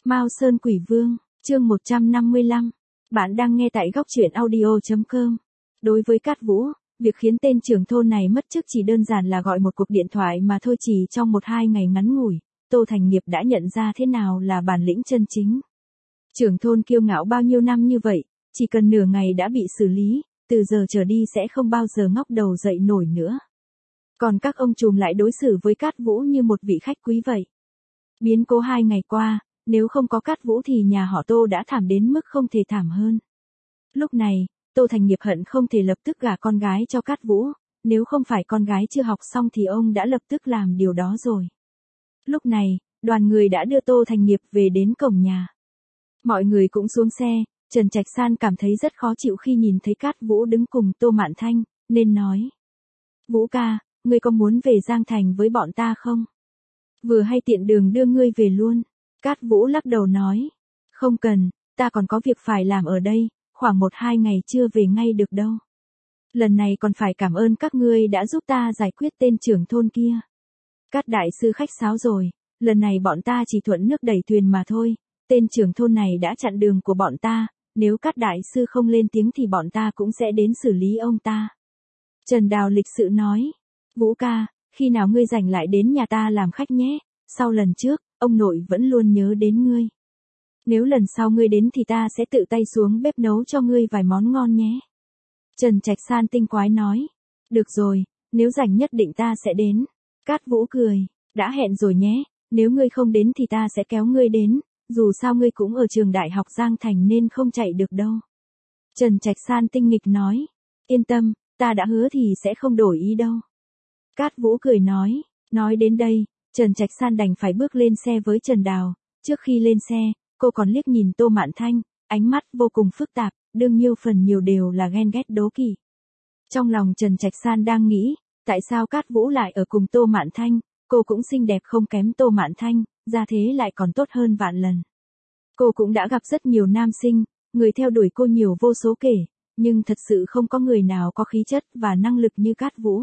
Mao Sơn Quỷ Vương, chương 155. Bạn đang nghe tại góc truyện audio.com. Đối với Cát Vũ, việc khiến tên trưởng thôn này mất chức chỉ đơn giản là gọi một cuộc điện thoại mà thôi. Chỉ trong 1-2 ngày ngắn ngủi, Tô Thành Nghiệp đã nhận ra thế nào là bản lĩnh chân chính. Trưởng thôn kiêu ngạo bao nhiêu năm như vậy, chỉ cần nửa ngày đã bị xử lý, từ giờ trở đi sẽ không bao giờ ngóc đầu dậy nổi nữa. Còn các ông trùm lại đối xử với Cát Vũ như một vị khách quý vậy. Biến cố 2 ngày qua, nếu không có Cát Vũ thì nhà họ Tô đã thảm đến mức không thể thảm hơn. Lúc này, Tô Thành Nghiệp hận không thể lập tức gả con gái cho Cát Vũ, nếu không phải con gái chưa học xong thì ông đã lập tức làm điều đó rồi. Lúc này, đoàn người đã đưa Tô Thành Nghiệp về đến cổng nhà. Mọi người cũng xuống xe, Trần Trạch San cảm thấy rất khó chịu khi nhìn thấy Cát Vũ đứng cùng Tô Mạn Thanh, nên nói: "Vũ ca, ngươi có muốn về Giang Thành với bọn ta không? Vừa hay tiện đường đưa ngươi về luôn." Cát Vũ lắc đầu nói: "Không cần, ta còn có việc phải làm ở đây, khoảng 1-2 ngày chưa về ngay được đâu. Lần này còn phải cảm ơn các ngươi đã giúp ta giải quyết tên trưởng thôn kia." Cát đại sư khách sáo rồi, lần này bọn ta chỉ thuận nước đẩy thuyền mà thôi, tên trưởng thôn này đã chặn đường của bọn ta, nếu Cát đại sư không lên tiếng thì bọn ta cũng sẽ đến xử lý ông ta. Trần Đào lịch sự nói: "Vũ ca, khi nào ngươi rảnh lại đến nhà ta làm khách nhé, sau lần trước, ông nội vẫn luôn nhớ đến ngươi. Nếu lần sau ngươi đến thì ta sẽ tự tay xuống bếp nấu cho ngươi vài món ngon nhé." Trần Trạch San tinh quái nói: "Được rồi, nếu rảnh nhất định ta sẽ đến." Cát Vũ cười: "Đã hẹn rồi nhé, nếu ngươi không đến thì ta sẽ kéo ngươi đến, dù sao ngươi cũng ở trường đại học Giang Thành nên không chạy được đâu." Trần Trạch San tinh nghịch nói: "Yên tâm, ta đã hứa thì sẽ không đổi ý đâu." Cát Vũ cười nói đến đây, Trần Trạch San đành phải bước lên xe với Trần Đào. Trước khi lên xe, cô còn liếc nhìn Tô Mạn Thanh, ánh mắt vô cùng phức tạp, đương nhiêu phần nhiều đều là ghen ghét đố kỵ. Trong lòng Trần Trạch San đang nghĩ, tại sao Cát Vũ lại ở cùng Tô Mạn Thanh, cô cũng xinh đẹp không kém Tô Mạn Thanh, ra thế lại còn tốt hơn vạn lần. Cô cũng đã gặp rất nhiều nam sinh, người theo đuổi cô nhiều vô số kể, nhưng thật sự không có người nào có khí chất và năng lực như Cát Vũ.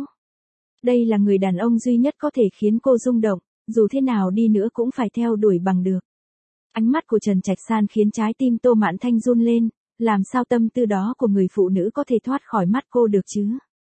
Đây là người đàn ông duy nhất có thể khiến cô rung động, dù thế nào đi nữa cũng phải theo đuổi bằng được. Ánh mắt của Trần Trạch San khiến trái tim Tô Mạn Thanh run lên, làm sao tâm tư đó của người phụ nữ có thể thoát khỏi mắt cô được chứ?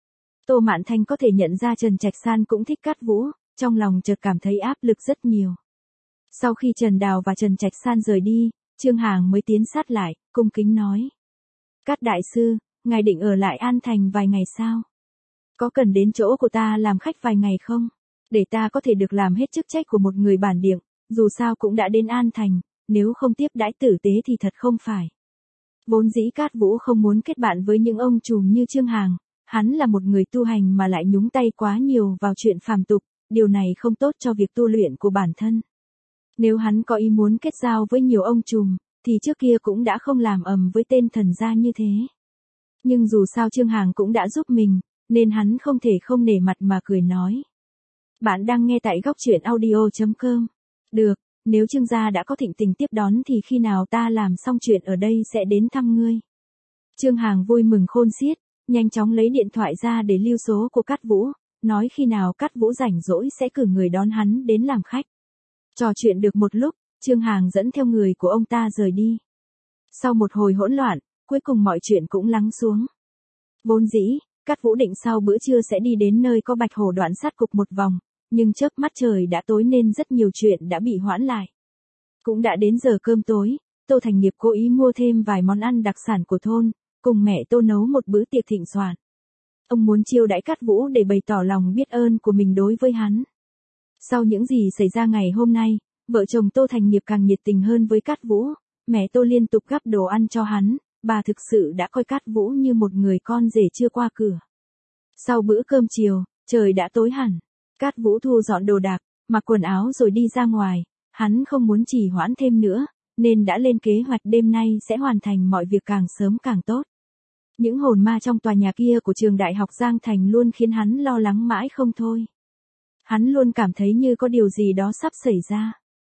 Tô Mạn Thanh có thể nhận ra Trần Trạch San cũng thích Cát Vũ, trong lòng chợt cảm thấy áp lực rất nhiều. Sau khi Trần Đào và Trần Trạch San rời đi, Trương Hàng mới tiến sát lại, cung kính nói: "Cát đại sư, ngài định ở lại An Thành vài ngày sao? Có cần đến chỗ của ta làm khách vài ngày không? Để ta có thể được làm hết chức trách của một người bản địa, dù sao cũng đã đến An Thành, nếu không tiếp đãi tử tế thì thật không phải." Vốn dĩ Cát Vũ không muốn kết bạn với những ông trùm như Trương Hàng, hắn là một người tu hành mà lại nhúng tay quá nhiều vào chuyện phàm tục, điều này không tốt cho việc tu luyện của bản thân. Nếu hắn có ý muốn kết giao với nhiều ông trùm, thì trước kia cũng đã không làm ầm với tên thần gia như thế. Nhưng dù sao Trương Hàng cũng đã giúp mình, nên hắn không thể không nể mặt mà cười nói: "Bạn đang nghe tại góc truyện audio.com. Được, nếu Trương gia đã có thịnh tình tiếp đón thì khi nào ta làm xong chuyện ở đây sẽ đến thăm ngươi." Trương Hàng vui mừng khôn xiết, nhanh chóng lấy điện thoại ra để lưu số của Cát Vũ, nói khi nào Cát Vũ rảnh rỗi sẽ cử người đón hắn đến làm khách. Trò chuyện được một lúc, Trương Hàng dẫn theo người của ông ta rời đi. Sau một hồi hỗn loạn, cuối cùng mọi chuyện cũng lắng xuống. Vốn dĩ, Cát Vũ định sau bữa trưa sẽ đi đến nơi có Bạch Hổ đoạn sát cục một vòng, nhưng chớp mắt trời đã tối nên rất nhiều chuyện đã bị hoãn lại. Cũng đã đến giờ cơm tối, Tô Thành Nghiệp cố ý mua thêm vài món ăn đặc sản của thôn, cùng mẹ Tô nấu một bữa tiệc thịnh soạn. Ông muốn chiêu đãi Cát Vũ để bày tỏ lòng biết ơn của mình đối với hắn. Sau những gì xảy ra ngày hôm nay, vợ chồng Tô Thành Nghiệp càng nhiệt tình hơn với Cát Vũ, mẹ Tô liên tục gắp đồ ăn cho hắn, bà thực sự đã coi Cát Vũ như một người con rể chưa qua cửa. Sau bữa cơm chiều, trời đã tối hẳn. Cát Vũ thu dọn đồ đạc, mặc quần áo rồi đi ra ngoài, hắn không muốn trì hoãn thêm nữa, nên đã lên kế hoạch đêm nay sẽ hoàn thành mọi việc càng sớm càng tốt. Những hồn ma trong tòa nhà kia của trường đại học Giang Thành luôn khiến hắn lo lắng mãi không thôi. Hắn luôn cảm thấy như có điều gì đó sắp xảy ra.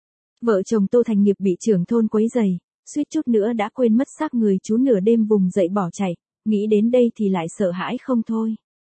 Vợ chồng Tô Thành Nghiệp bị trưởng thôn quấy rầy, suýt chút nữa đã quên mất xác người chú nửa đêm vùng dậy bỏ chạy, nghĩ đến đây thì lại sợ hãi không thôi.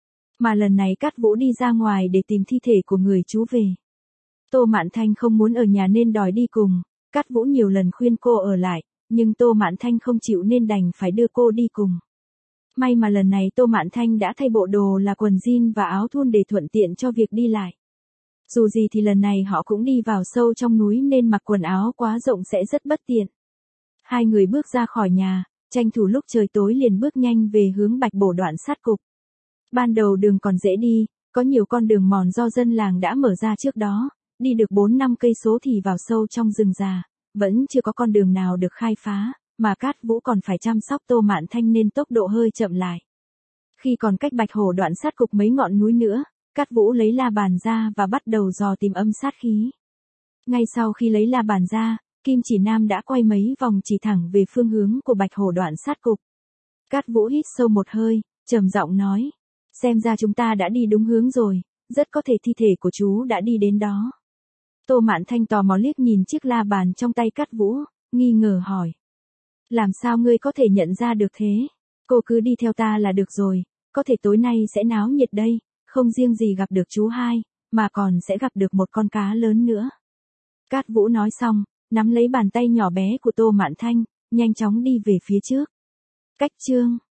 Mà lần này Cát Vũ đi ra ngoài để tìm thi thể của người chú về. Tô Mạn Thanh không muốn ở nhà nên đòi đi cùng, Cát Vũ nhiều lần khuyên cô ở lại, nhưng Tô Mạn Thanh không chịu nên đành phải đưa cô đi cùng. May mà lần này Tô Mạn Thanh đã thay bộ đồ là quần jean và áo thun để thuận tiện cho việc đi lại. Dù gì thì lần này họ cũng đi vào sâu trong núi nên mặc quần áo quá rộng sẽ rất bất tiện. Hai người bước ra khỏi nhà, tranh thủ lúc trời tối liền bước nhanh về hướng Bạch Bổ đoạn sát cục. Ban đầu đường còn dễ đi, có nhiều con đường mòn do dân làng đã mở ra trước đó, đi được 4-5 cây số thì vào sâu trong rừng già, vẫn chưa có con đường nào được khai phá, mà Cát Vũ còn phải chăm sóc Tô Mạn Thanh nên tốc độ hơi chậm lại. Khi còn cách Bạch Hổ đoạn sát cục mấy ngọn núi nữa, Cát Vũ lấy la bàn ra và bắt đầu dò tìm âm sát khí. Ngay sau khi lấy la bàn ra, Kim Chỉ Nam đã quay mấy vòng chỉ thẳng về phương hướng của Bạch Hổ đoạn sát cục. Cát Vũ hít sâu một hơi, trầm giọng nói, xem ra chúng ta đã đi đúng hướng rồi, rất có thể thi thể của chú đã đi đến đó. Tô Mạn Thanh tò mò liếc nhìn chiếc la bàn trong tay Cát Vũ, nghi ngờ hỏi. Làm sao ngươi có thể nhận ra được thế? Cô cứ đi theo ta là được rồi, có thể tối nay sẽ náo nhiệt đây, không riêng gì gặp được chú hai, mà còn sẽ gặp được một con cá lớn nữa. Cát Vũ nói xong, nắm lấy bàn tay nhỏ bé của Tô Mạn Thanh, nhanh chóng đi về phía trước. Cách chương